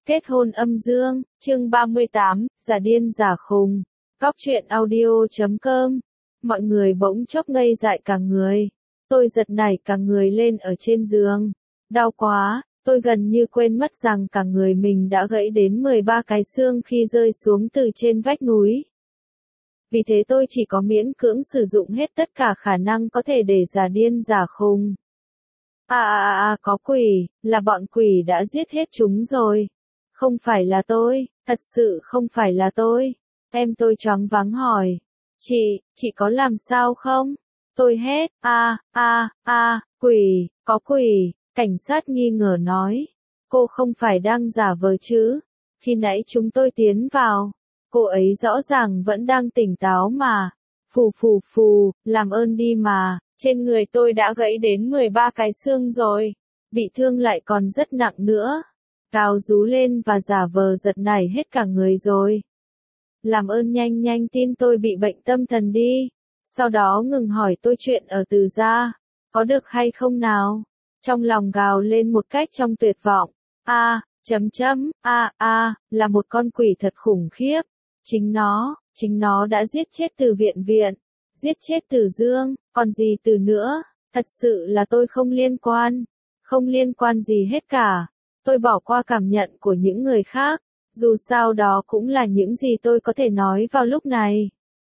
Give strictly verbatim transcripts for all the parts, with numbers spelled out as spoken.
Kết hôn âm dương, chương ba mươi tám, giả điên giả khùng. Góc truyện audio chấm com. Mọi người bỗng chốc ngây dại cả người. Tôi giật nảy cả người lên ở trên giường. Đau quá, tôi gần như quên mất rằng cả người mình đã gãy đến mười ba cái xương khi rơi xuống từ trên vách núi. Vì thế tôi chỉ có miễn cưỡng sử dụng hết tất cả khả năng có thể để giả điên giả khùng. À à à à có quỷ, là bọn quỷ đã giết hết chúng rồi. Không phải là tôi, thật sự không phải là tôi. Em tôi choáng váng hỏi. Chị, chị có làm sao không? Tôi hét, a, a, a, quỷ, có quỷ, cảnh sát nghi ngờ nói. Cô không phải đang giả vờ chứ? Khi nãy chúng tôi tiến vào, cô ấy rõ ràng vẫn đang tỉnh táo mà. Phù phù phù, làm ơn đi mà, trên người tôi đã gãy đến mười ba cái xương rồi, bị thương lại còn rất nặng nữa. Cao rú lên và giả vờ giật nảy hết cả người rồi. Làm ơn nhanh nhanh tin tôi bị bệnh tâm thần đi. Sau đó ngừng hỏi tôi chuyện ở Từ Gia. Có được hay không nào? Trong lòng gào lên một cách trong tuyệt vọng. A, chấm chấm, a a, là một con quỷ thật khủng khiếp. Chính nó, chính nó đã giết chết Từ Viện Viện. Giết chết Từ Dương, còn gì Từ nữa? Thật sự là tôi không liên quan. Không liên quan gì hết cả. Tôi bỏ qua cảm nhận của những người khác, dù sao đó cũng là những gì tôi có thể nói vào lúc này.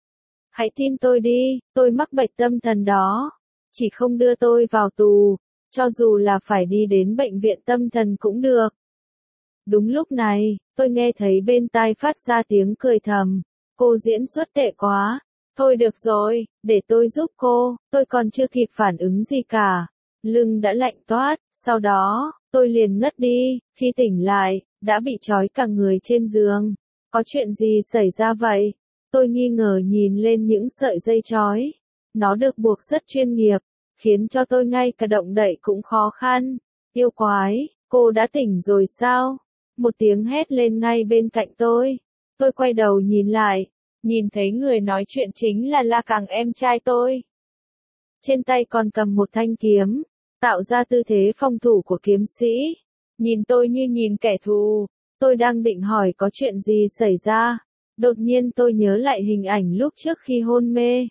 Hãy tin tôi đi, tôi mắc bệnh tâm thần đó. Chỉ không đưa tôi vào tù, cho dù là phải đi đến bệnh viện tâm thần cũng được. Đúng lúc này, tôi nghe thấy bên tai phát ra tiếng cười thầm. Cô diễn xuất tệ quá. Thôi được rồi, để tôi giúp cô, tôi còn chưa kịp phản ứng gì cả. Lưng đã lạnh toát, sau đó, tôi liền ngất đi, khi tỉnh lại, đã bị trói cả người trên giường. Có chuyện gì xảy ra vậy? Tôi nghi ngờ nhìn lên những sợi dây trói. Nó được buộc rất chuyên nghiệp, khiến cho tôi ngay cả động đậy cũng khó khăn. Yêu quái, cô đã tỉnh rồi sao? Một tiếng hét lên ngay bên cạnh tôi. Tôi quay đầu nhìn lại, nhìn thấy người nói chuyện chính là La Càng em trai tôi. Trên tay còn cầm một thanh kiếm, tạo ra tư thế phòng thủ của kiếm sĩ. Nhìn tôi như nhìn kẻ thù. Tôi đang định hỏi có chuyện gì xảy ra. Đột nhiên tôi nhớ lại hình ảnh lúc trước khi hôn mê.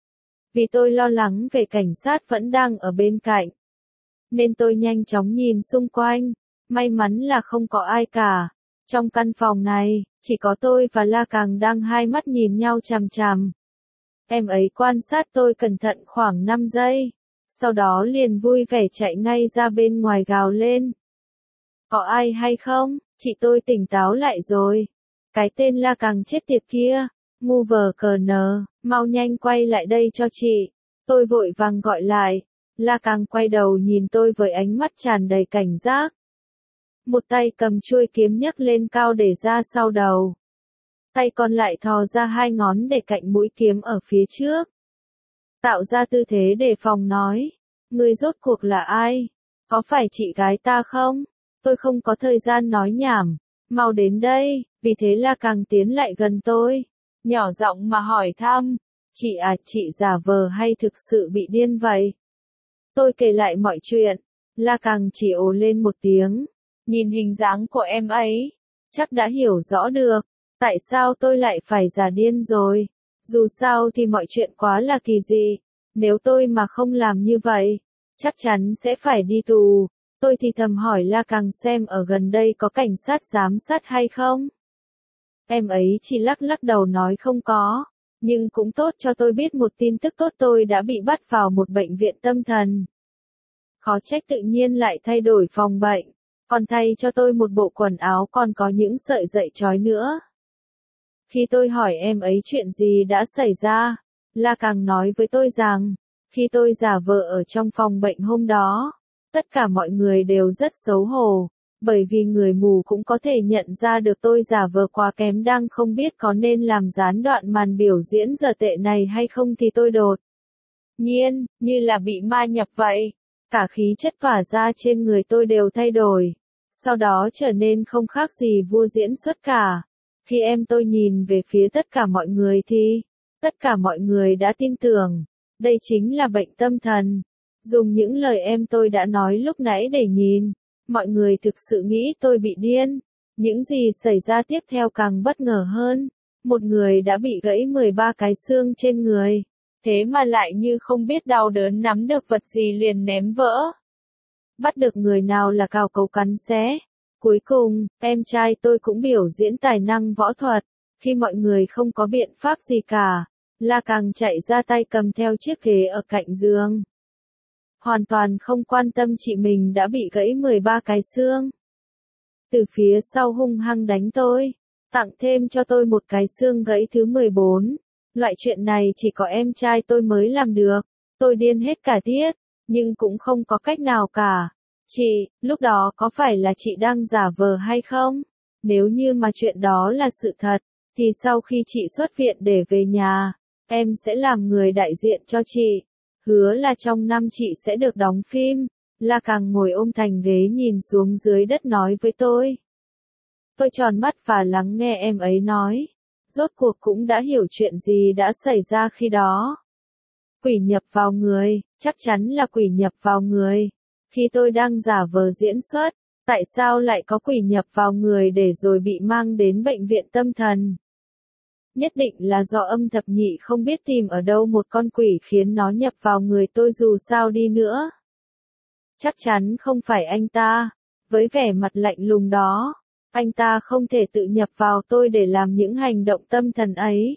Vì tôi lo lắng về cảnh sát vẫn đang ở bên cạnh, nên tôi nhanh chóng nhìn xung quanh. May mắn là không có ai cả. Trong căn phòng này, chỉ có tôi và La Càng đang hai mắt nhìn nhau chằm chằm. Em ấy quan sát tôi cẩn thận khoảng năm giây. Sau đó liền vui vẻ chạy ngay ra bên ngoài gào lên. Có ai hay không? Chị tôi tỉnh táo lại rồi. Cái tên La Càng chết tiệt kia. Ngu vờ cờ nờ, mau nhanh quay lại đây cho chị. Tôi vội vàng gọi lại. La Càng quay đầu nhìn tôi với ánh mắt tràn đầy cảnh giác. Một tay cầm chuôi kiếm nhấc lên cao để ra sau đầu. Tay còn lại thò ra hai ngón để cạnh mũi kiếm ở phía trước. Tạo ra tư thế đề phòng nói. Người rốt cuộc là ai? Có phải chị gái ta không? Tôi không có thời gian nói nhảm. Mau đến đây, vì thế La Càng tiến lại gần tôi. Nhỏ giọng mà hỏi thăm. Chị à, chị giả vờ hay thực sự bị điên vậy? Tôi kể lại mọi chuyện. La Càng chỉ ồ lên một tiếng. Nhìn hình dáng của em ấy, chắc đã hiểu rõ được. Tại sao tôi lại phải giả điên rồi? Dù sao thì mọi chuyện quá là kỳ dị. Nếu tôi mà không làm như vậy, chắc chắn sẽ phải đi tù. Tôi thì thầm hỏi La Càng xem ở gần đây có cảnh sát giám sát hay không. Em ấy chỉ lắc lắc đầu nói không có. Nhưng cũng tốt cho tôi biết một tin tức tốt, tôi đã bị bắt vào một bệnh viện tâm thần. Khó trách tự nhiên lại thay đổi phòng bệnh. Còn thay cho tôi một bộ quần áo còn có những sợi dây trói nữa. Khi tôi hỏi em ấy chuyện gì đã xảy ra, La Càng nói với tôi rằng, khi tôi giả vờ ở trong phòng bệnh hôm đó, tất cả mọi người đều rất xấu hổ, bởi vì người mù cũng có thể nhận ra được tôi giả vờ quá kém, đang không biết có nên làm gián đoạn màn biểu diễn dở tệ này hay không thì tôi đột nhiên, như là bị ma nhập vậy. Cả khí chất tỏa ra trên người tôi đều thay đổi. Sau đó trở nên không khác gì vua diễn xuất cả. Khi em tôi nhìn về phía tất cả mọi người thì, tất cả mọi người đã tin tưởng. Đây chính là bệnh tâm thần. Dùng những lời em tôi đã nói lúc nãy để nhìn, mọi người thực sự nghĩ tôi bị điên. Những gì xảy ra tiếp theo càng bất ngờ hơn. Một người đã bị gãy mười ba cái xương trên người. Thế mà lại như không biết đau đớn, nắm được vật gì liền ném vỡ. Bắt được người nào là cào cấu cắn xé. Cuối cùng, em trai tôi cũng biểu diễn tài năng võ thuật. Khi mọi người không có biện pháp gì cả, La Càng chạy ra tay cầm theo chiếc ghế ở cạnh giường. Hoàn toàn không quan tâm chị mình đã bị gãy mười ba cái xương. Từ phía sau hung hăng đánh tôi, tặng thêm cho tôi một cái xương gãy thứ mười bốn. Loại chuyện này chỉ có em trai tôi mới làm được. Tôi điên hết cả tiết, nhưng cũng không có cách nào cả. Chị, lúc đó có phải là chị đang giả vờ hay không? Nếu như mà chuyện đó là sự thật, thì sau khi chị xuất viện để về nhà, em sẽ làm người đại diện cho chị. Hứa là trong năm chị sẽ được đóng phim. La Càng ngồi ôm thành ghế nhìn xuống dưới đất nói với tôi. Tôi tròn mắt và lắng nghe em ấy nói. Rốt cuộc cũng đã hiểu chuyện gì đã xảy ra khi đó. Quỷ nhập vào người, chắc chắn là quỷ nhập vào người. Khi tôi đang giả vờ diễn xuất, tại sao lại có quỷ nhập vào người để rồi bị mang đến bệnh viện tâm thần? Nhất định là do âm thập nhị không biết tìm ở đâu một con quỷ khiến nó nhập vào người tôi dù sao đi nữa. Chắc chắn không phải anh ta. Với vẻ mặt lạnh lùng đó, anh ta không thể tự nhập vào tôi để làm những hành động tâm thần ấy.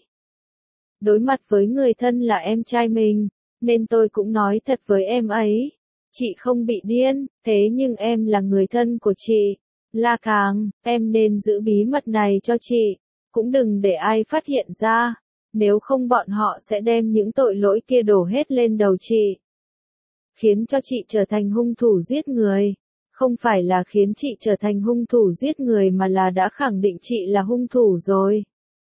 Đối mặt với người thân là em trai mình, nên tôi cũng nói thật với em ấy. Chị không bị điên, thế nhưng em là người thân của chị. La Càng, em nên giữ bí mật này cho chị. Cũng đừng để ai phát hiện ra. Nếu không bọn họ sẽ đem những tội lỗi kia đổ hết lên đầu chị. Khiến cho chị trở thành hung thủ giết người. Không phải là khiến chị trở thành hung thủ giết người mà là đã khẳng định chị là hung thủ rồi.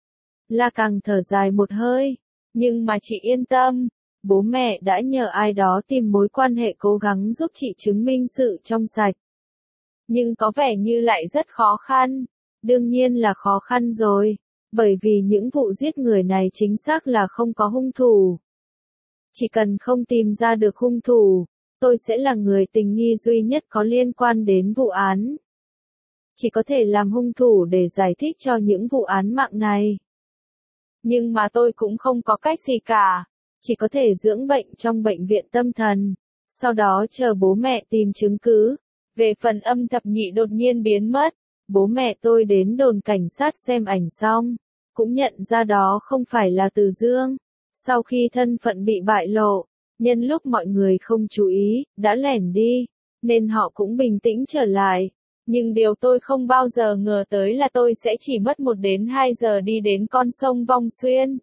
La Càng thở dài một hơi. Nhưng mà chị yên tâm. Bố mẹ đã nhờ ai đó tìm mối quan hệ cố gắng giúp chị chứng minh sự trong sạch. Nhưng có vẻ như lại rất khó khăn. Đương nhiên là khó khăn rồi. Bởi vì những vụ giết người này chính xác là không có hung thủ. Chỉ cần không tìm ra được hung thủ, tôi sẽ là người tình nghi duy nhất có liên quan đến vụ án. Chỉ có thể làm hung thủ để giải thích cho những vụ án mạng này. Nhưng mà tôi cũng không có cách gì cả. Chỉ có thể dưỡng bệnh trong bệnh viện tâm thần. Sau đó chờ bố mẹ tìm chứng cứ. Về phần âm thập nhị đột nhiên biến mất. Bố mẹ tôi đến đồn cảnh sát xem ảnh xong. Cũng nhận ra đó không phải là Từ Dương. Sau khi thân phận bị bại lộ, nhân lúc mọi người không chú ý, đã lẻn đi. Nên họ cũng bình tĩnh trở lại. Nhưng điều tôi không bao giờ ngờ tới là tôi sẽ chỉ mất một đến hai giờ đi đến con sông Vong Xuyên.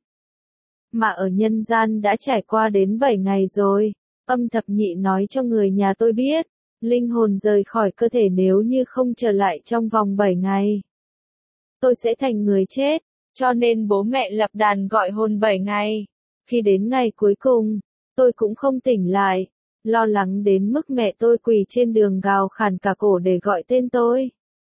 Mà ở nhân gian đã trải qua đến bảy ngày rồi. Âm thập nhị nói cho người nhà tôi biết, linh hồn rời khỏi cơ thể nếu như không trở lại trong vòng bảy ngày. Tôi sẽ thành người chết, cho nên bố mẹ lập đàn gọi hồn bảy ngày. Khi đến ngày cuối cùng, tôi cũng không tỉnh lại, lo lắng đến mức mẹ tôi quỳ trên đường gào khàn cả cổ để gọi tên tôi.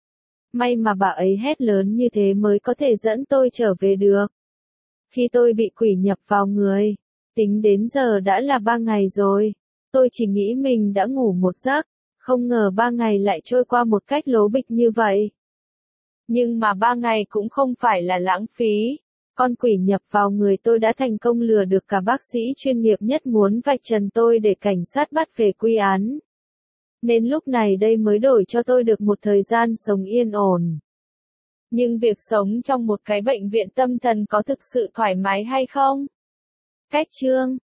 May mà bà ấy hét lớn như thế mới có thể dẫn tôi trở về được. Khi tôi bị quỷ nhập vào người, tính đến giờ đã là ba ngày rồi. Tôi chỉ nghĩ mình đã ngủ một giấc, không ngờ ba ngày lại trôi qua một cách lố bịch như vậy. Nhưng mà ba ngày cũng không phải là lãng phí. Con quỷ nhập vào người tôi đã thành công lừa được cả bác sĩ chuyên nghiệp nhất muốn vạch trần tôi để cảnh sát bắt về quy án. Nên lúc này đây mới đổi cho tôi được một thời gian sống yên ổn. Nhưng việc sống trong một cái bệnh viện tâm thần có thực sự thoải mái hay không? Cách chương